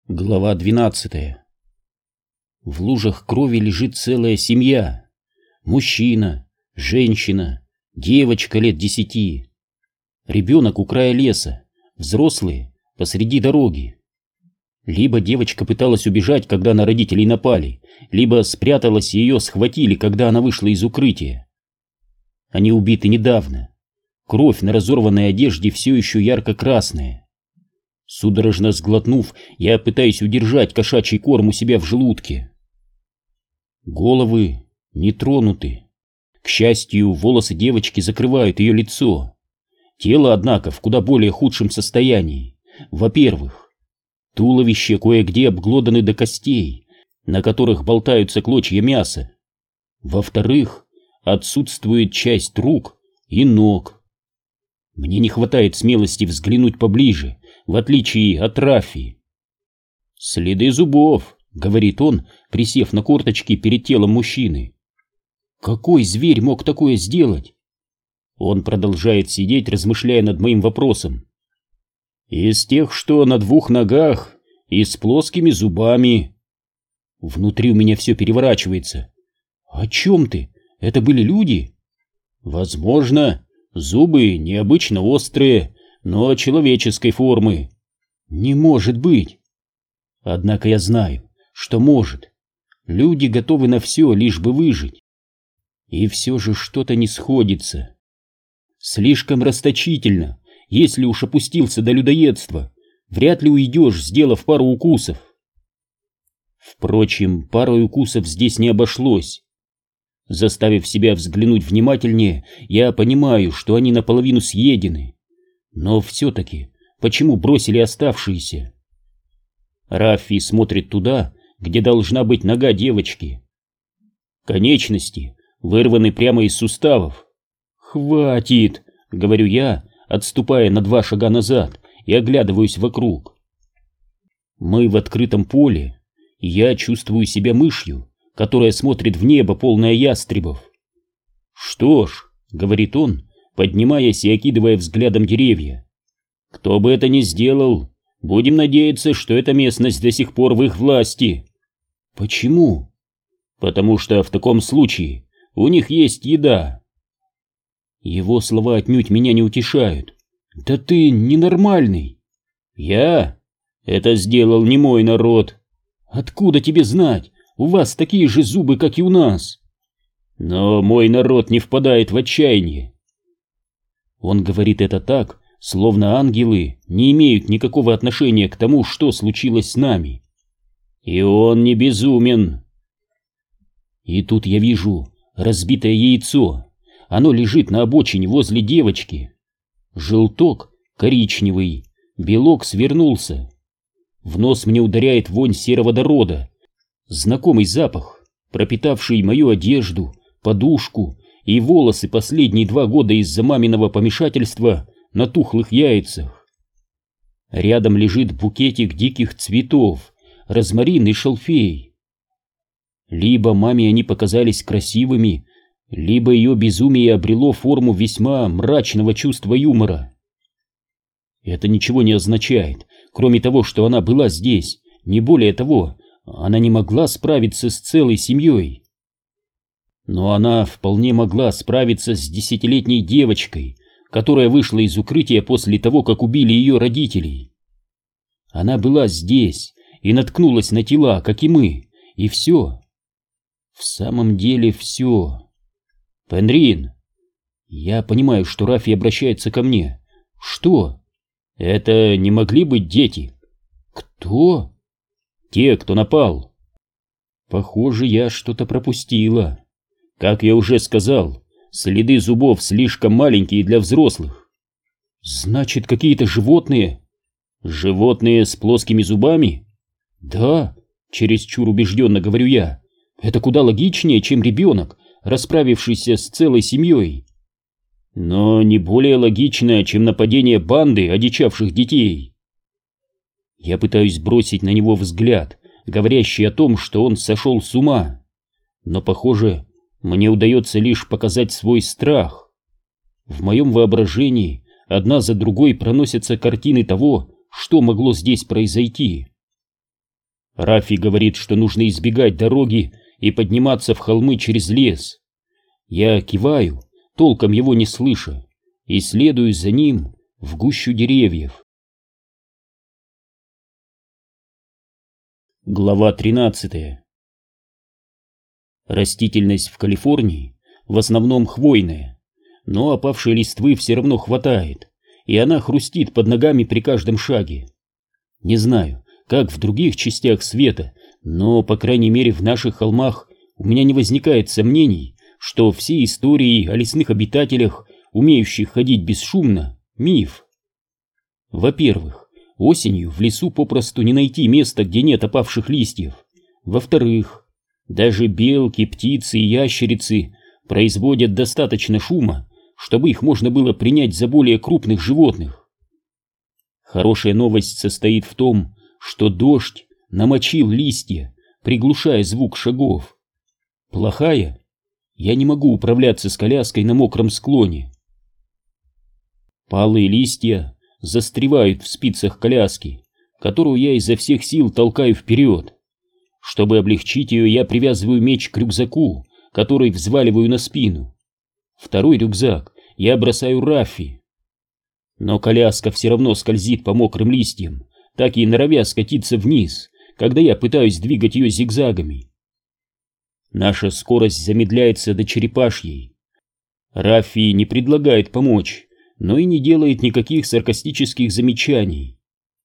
Глава 12. В лужах крови лежит целая семья. Мужчина, женщина, девочка лет 10. Ребенок у края леса, взрослые посреди дороги. Либо девочка пыталась убежать, когда на родителей напали, либо спряталась и ее схватили, когда она вышла из укрытия. Они убиты недавно. Кровь на разорванной одежде все еще ярко-красная. Судорожно сглотнув, я пытаюсь удержать кошачий корм у себя в желудке. Головы не тронуты. К счастью, волосы девочки закрывают ее лицо. Тело, однако, в куда более худшем состоянии. Во-первых, туловище кое-где обглоданы до костей, на которых болтаются клочья мяса. Во-вторых, отсутствует часть рук и ног. Мне не хватает смелости взглянуть поближе, в отличие от Рафи. «Следы зубов», — говорит он, присев на корточки перед телом мужчины. «Какой зверь мог такое сделать?» Он продолжает сидеть, размышляя над моим вопросом. «Из тех, что на двух ногах и с плоскими зубами». Внутри у меня все переворачивается. «О чем ты? Это были люди?» «Возможно. Зубы необычно острые, но человеческой формы». «Не может быть!» Однако я знаю, что может. Люди готовы на все, лишь бы выжить. И все же что-то не сходится. Слишком расточительно. Если уж опустился до людоедства, вряд ли уйдешь, сделав пару укусов. Впрочем, парой укусов здесь не обошлось. Заставив себя взглянуть внимательнее, я понимаю, что они наполовину съедены. Но все-таки, почему бросили оставшиеся? Рафи смотрит туда, где должна быть нога девочки. Конечности вырваны прямо из суставов. «Хватит!» — говорю я, отступая на 2 шага назад и оглядываюсь вокруг. Мы в открытом поле, и я чувствую себя мышью, которая смотрит в небо, полное ястребов. «Что ж», — говорит он, поднимаясь и окидывая взглядом деревья, — «кто бы это ни сделал, будем надеяться, что эта местность до сих пор в их власти». «Почему?» «Потому что в таком случае у них есть еда». Его слова отнюдь меня не утешают. «Да ты ненормальный». «Я? Это сделал не мой народ». «Откуда тебе знать? У вас такие же зубы, как и у нас». «Но мой народ не впадает в отчаяние». Он говорит это так, словно ангелы не имеют никакого отношения к тому, что случилось с нами. И он не безумен. И тут я вижу разбитое яйцо. Оно лежит на обочине возле девочки. Желток коричневый, белок свернулся. В нос мне ударяет вонь сероводорода. Знакомый запах, пропитавший мою одежду, подушку и волосы последние 2 года из-за маминого помешательства на тухлых яйцах. Рядом лежит букетик диких цветов, розмарин и шалфей. Либо маме они показались красивыми, либо ее безумие обрело форму весьма мрачного чувства юмора. Это ничего не означает, кроме того, что она была здесь, не более того. Она не могла справиться с целой семьей. Но она вполне могла справиться с 10-летней девочкой, которая вышла из укрытия после того, как убили ее родителей. Она была здесь и наткнулась на тела, как и мы, и все. В самом деле все. «Пенрин!» Я понимаю, что Рафи обращается ко мне. «Что?» «Это не могли быть дети?» «Кто?» «Те, кто напал». Похоже, я что-то пропустила. Как я уже сказал, следы зубов слишком маленькие для взрослых. Значит, какие-то животные? Животные с плоскими зубами? Да, чересчур убежденно говорю я. Это куда логичнее, чем ребенок, расправившийся с целой семьей. Но не более логично, чем нападение банды одичавших детей. Я пытаюсь бросить на него взгляд, говорящий о том, что он сошел с ума. Но, похоже, мне удается лишь показать свой страх. В моем воображении одна за другой проносятся картины того, что могло здесь произойти. Рафи говорит, что нужно избегать дороги и подниматься в холмы через лес. Я киваю, толком его не слыша, и следую за ним в гущу деревьев. Глава 13. Растительность в Калифорнии в основном хвойная, но опавшей листвы все равно хватает, и она хрустит под ногами при каждом шаге. Не знаю, как в других частях света, но, по крайней мере, в наших холмах у меня не возникает сомнений, что все истории о лесных обитателях, умеющих ходить бесшумно, миф. Во-первых, осенью в лесу попросту не найти места, где нет опавших листьев. Во-вторых, даже белки, птицы и ящерицы производят достаточно шума, чтобы их можно было принять за более крупных животных. Хорошая новость состоит в том, что дождь намочил листья, приглушая звук шагов. Плохая? Я не могу управляться с коляской на мокром склоне. Палые листья застревают в спицах коляски, которую я изо всех сил толкаю вперед. Чтобы облегчить ее, я привязываю меч к рюкзаку, который взваливаю на спину. Второй рюкзак я бросаю Рафи. Но коляска все равно скользит по мокрым листьям, так и норовя скатиться вниз, когда я пытаюсь двигать ее зигзагами. Наша скорость замедляется до черепашьей. Рафи не предлагает помочь, но и не делает никаких саркастических замечаний.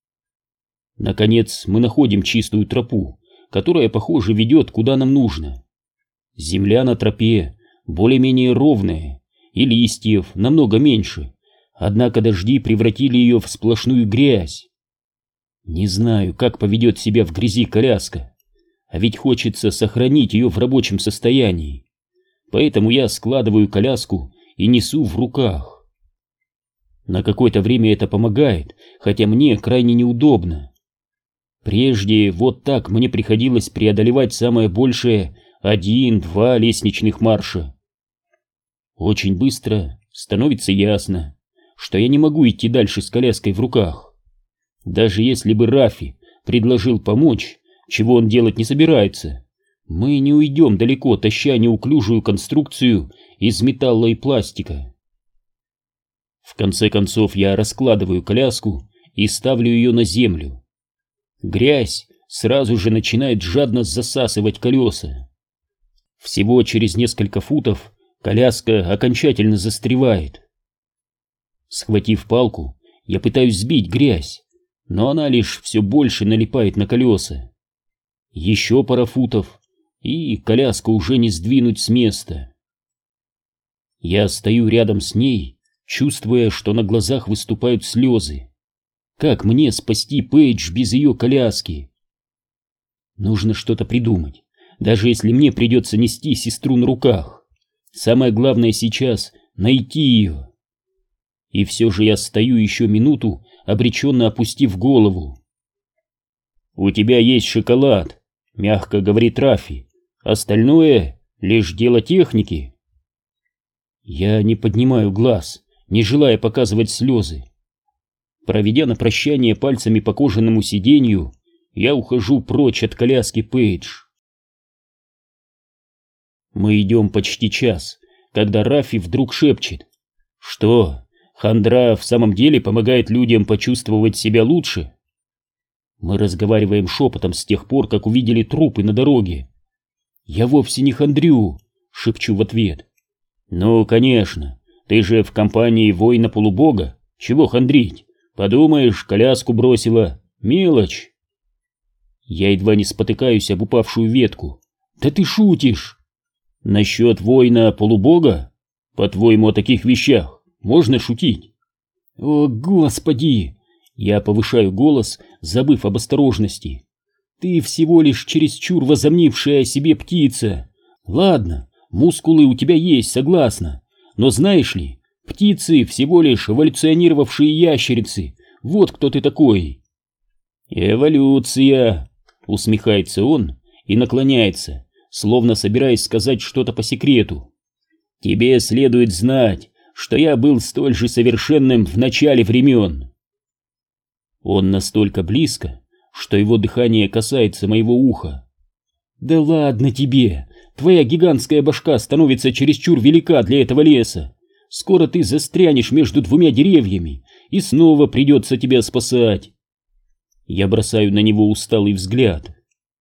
Наконец мы находим чистую тропу, которая, похоже, ведет куда нам нужно. Земля на тропе более-менее ровная, и листьев намного меньше, однако дожди превратили ее в сплошную грязь. Не знаю, как поведет себя в грязи коляска, а ведь хочется сохранить ее в рабочем состоянии, поэтому я складываю коляску и несу в руках. На какое-то время это помогает, хотя мне крайне неудобно. Прежде вот так мне приходилось преодолевать самое большее 1-2 лестничных марша. Очень быстро становится ясно, что я не могу идти дальше с коляской в руках. Даже если бы Рафи предложил помочь, чего он делать не собирается, мы не уйдем далеко, таща неуклюжую конструкцию из металла и пластика. В конце концов я раскладываю коляску и ставлю ее на землю. Грязь сразу же начинает жадно засасывать колеса. Всего через несколько футов коляска окончательно застревает. Схватив палку, я пытаюсь сбить грязь, но она лишь все больше налипает на колеса. Еще пара футов, и коляску уже не сдвинуть с места. Я стою рядом с ней, чувствуя, что на глазах выступают слезы. Как мне спасти Пейдж без ее коляски? Нужно что-то придумать, даже если мне придется нести сестру на руках. Самое главное сейчас — найти ее. И все же я стою еще минуту, обреченно опустив голову. «У тебя есть шоколад», — мягко говорит Рафи. «Остальное — лишь дело техники». Я не поднимаю глаз, не желая показывать слезы. Проведя на прощание пальцами по кожаному сиденью, я ухожу прочь от коляски Пейдж. Мы идем почти час, когда Рафи вдруг шепчет: «Что, хандра в самом деле помогает людям почувствовать себя лучше?» Мы разговариваем шепотом с тех пор, как увидели трупы на дороге. «Я вовсе не хандрю», — шепчу в ответ. «Ну, конечно, ты же в компании воина-полубога, чего хандрить? Подумаешь, коляску бросила, мелочь». Я едва не спотыкаюсь об упавшую ветку. «Да ты шутишь!» «Насчет воина-полубога? По-твоему, о таких вещах можно шутить?» «О, Господи!» Я повышаю голос, забыв об осторожности. «Ты всего лишь чересчур возомнившая о себе птица. Ладно, мускулы у тебя есть, согласна. Но знаешь ли, птицы всего лишь эволюционировавшие ящерицы. Вот кто ты такой». «Эволюция!» — усмехается он и наклоняется, словно собираясь сказать что-то по секрету. «Тебе следует знать, что я был столь же совершенным в начале времен». Он настолько близко, что его дыхание касается моего уха. «Да ладно тебе! Твоя гигантская башка становится чересчур велика для этого леса. Скоро ты застрянешь между двумя деревьями, и снова придется тебя спасать». Я бросаю на него усталый взгляд.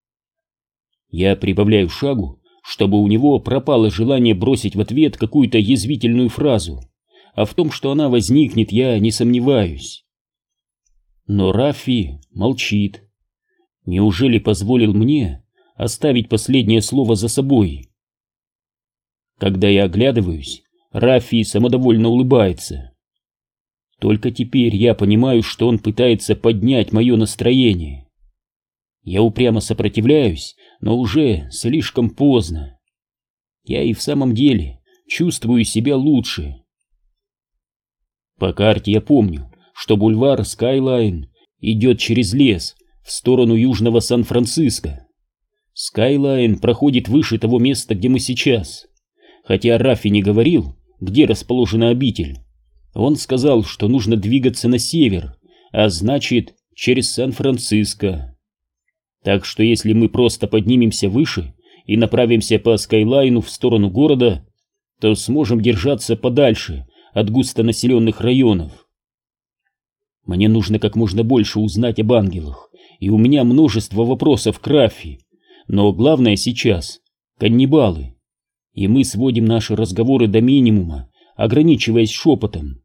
Я прибавляю шагу, чтобы у него пропало желание бросить в ответ какую-то язвительную фразу, а в том, что она возникнет, я не сомневаюсь. Но Раффи молчит. Неужели позволил мне оставить последнее слово за собой? Когда я оглядываюсь, Раффи самодовольно улыбается. Только теперь я понимаю, что он пытается поднять мое настроение. Я упрямо сопротивляюсь, но уже слишком поздно. Я и в самом деле чувствую себя лучше. По карте я помню, что бульвар Скайлайн идет через лес в сторону южного Сан-Франциско. Скайлайн проходит выше того места, где мы сейчас. Хотя Раффи не говорил, где расположена обитель. Он сказал, что нужно двигаться на север, а значит, через Сан-Франциско. Так что если мы просто поднимемся выше и направимся по Скайлайну в сторону города, то сможем держаться подальше от густонаселенных районов. Мне нужно как можно больше узнать об ангелах, и у меня множество вопросов к Раффи, но главное сейчас — каннибалы, и мы сводим наши разговоры до минимума, ограничиваясь шепотом.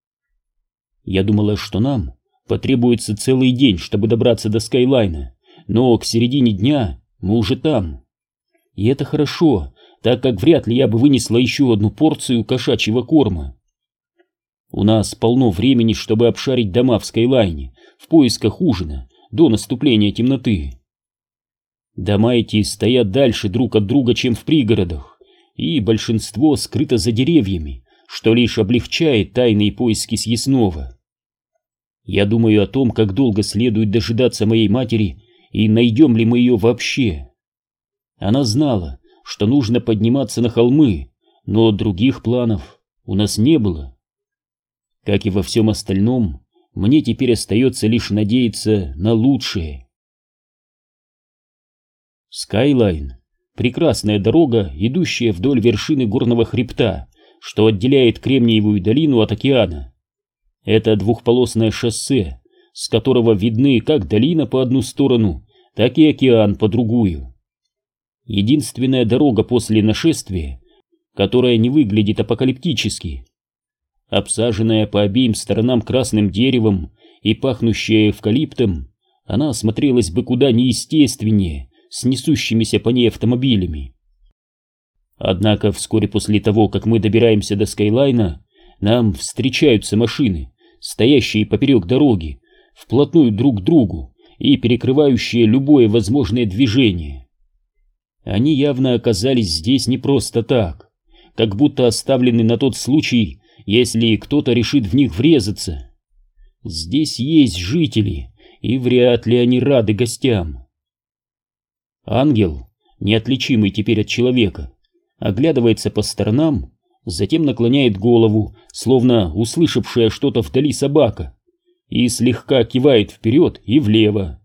Я думала, что нам потребуется целый день, чтобы добраться до Скайлайна, но к середине дня мы уже там. И это хорошо, так как вряд ли я бы вынесла еще одну порцию кошачьего корма. У нас полно времени, чтобы обшарить дома в Скайлайне в поисках ужина до наступления темноты. Дома эти стоят дальше друг от друга, чем в пригородах, и большинство скрыто за деревьями, что лишь облегчает тайные поиски съестного. Я думаю о том, как долго следует дожидаться моей матери и найдем ли мы ее вообще. Она знала, что нужно подниматься на холмы, но других планов у нас не было. Как и во всем остальном, мне теперь остается лишь надеяться на лучшее. Скайлайн — прекрасная дорога, идущая вдоль вершины горного хребта, что отделяет Кремниевую долину от океана. Это двухполосное шоссе, с которого видны как долина по одну сторону, так и океан по другую. Единственная дорога после нашествия, которая не выглядит апокалиптически. Обсаженная по обеим сторонам красным деревом и пахнущая эвкалиптом, она смотрелась бы куда неестественнее с несущимися по ней автомобилями. Однако вскоре после того, как мы добираемся до Скайлайна, нам встречаются машины, стоящие поперек дороги, вплотную друг к другу и перекрывающие любое возможное движение. Они явно оказались здесь не просто так, как будто оставлены на тот случай, если кто-то решит в них врезаться. Здесь есть жители, и вряд ли они рады гостям. Ангел, неотличимый теперь от человека, оглядывается по сторонам, затем наклоняет голову, словно услышавшая что-то вдали собака, и слегка кивает вперед и влево.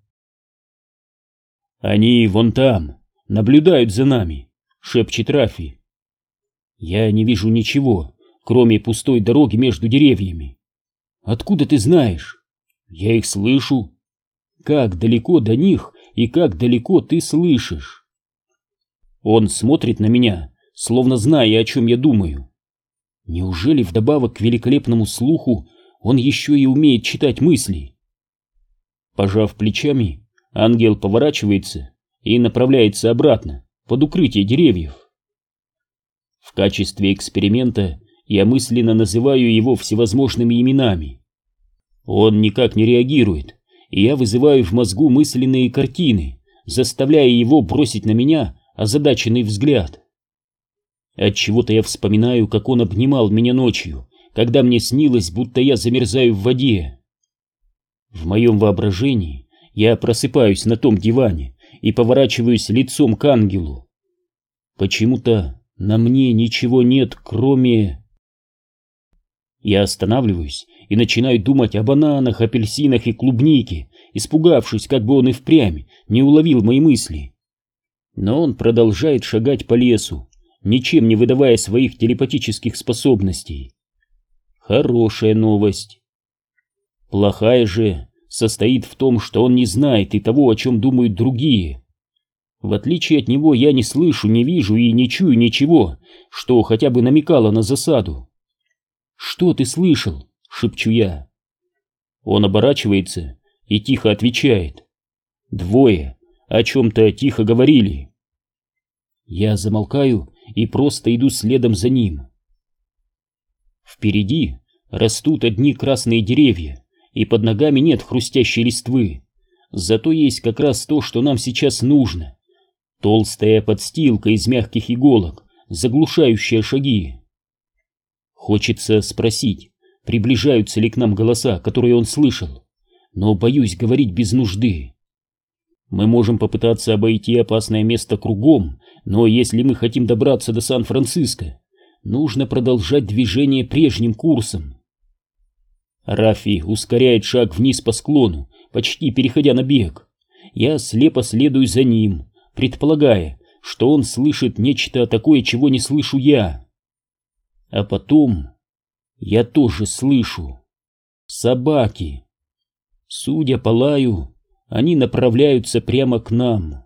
«Они вон там, наблюдают за нами», — шепчет Раффи. Я не вижу ничего, кроме пустой дороги между деревьями. «Откуда ты знаешь?» «Я их слышу». «Как далеко до них и как далеко ты слышишь?» Он смотрит на меня, словно зная, о чем я думаю. Неужели вдобавок к великолепному слуху он еще и умеет читать мысли? Пожав плечами, ангел поворачивается и направляется обратно, под укрытие деревьев. В качестве эксперимента я мысленно называю его всевозможными именами. Он никак не реагирует, и я вызываю в мозгу мысленные картины, заставляя его бросить на меня озадаченный взгляд. Отчего-то я вспоминаю, как он обнимал меня ночью, когда мне снилось, будто я замерзаю в воде. В моем воображении я просыпаюсь на том диване и поворачиваюсь лицом к ангелу. Почему-то на мне ничего нет, кроме... Я останавливаюсь и начинаю думать о бананах, апельсинах и клубнике, испугавшись, как бы он и впрямь не уловил мои мысли. Но он продолжает шагать по лесу, ничем не выдавая своих телепатических способностей. Хорошая новость. Плохая же состоит в том, что он не знает и того, о чем думают другие. В отличие от него я не слышу, не вижу и не чую ничего, что хотя бы намекало на засаду. «Что ты слышал?» — шепчу я. Он оборачивается и тихо отвечает. Двое о чем-то тихо говорили. Я замолкаю и просто иду следом за ним. Впереди растут одни красные деревья, и под ногами нет хрустящей листвы. Зато есть как раз то, что нам сейчас нужно. Толстая подстилка из мягких иголок, заглушающая шаги. Хочется спросить, приближаются ли к нам голоса, которые он слышал, но боюсь говорить без нужды. Мы можем попытаться обойти опасное место кругом, но если мы хотим добраться до Сан-Франциско, нужно продолжать движение прежним курсом. Рафи ускоряет шаг вниз по склону, почти переходя на бег. Я слепо следую за ним, предполагая, что он слышит нечто такое, чего не слышу я. А потом я тоже слышу. Собаки. Судя по лаю, они направляются прямо к нам.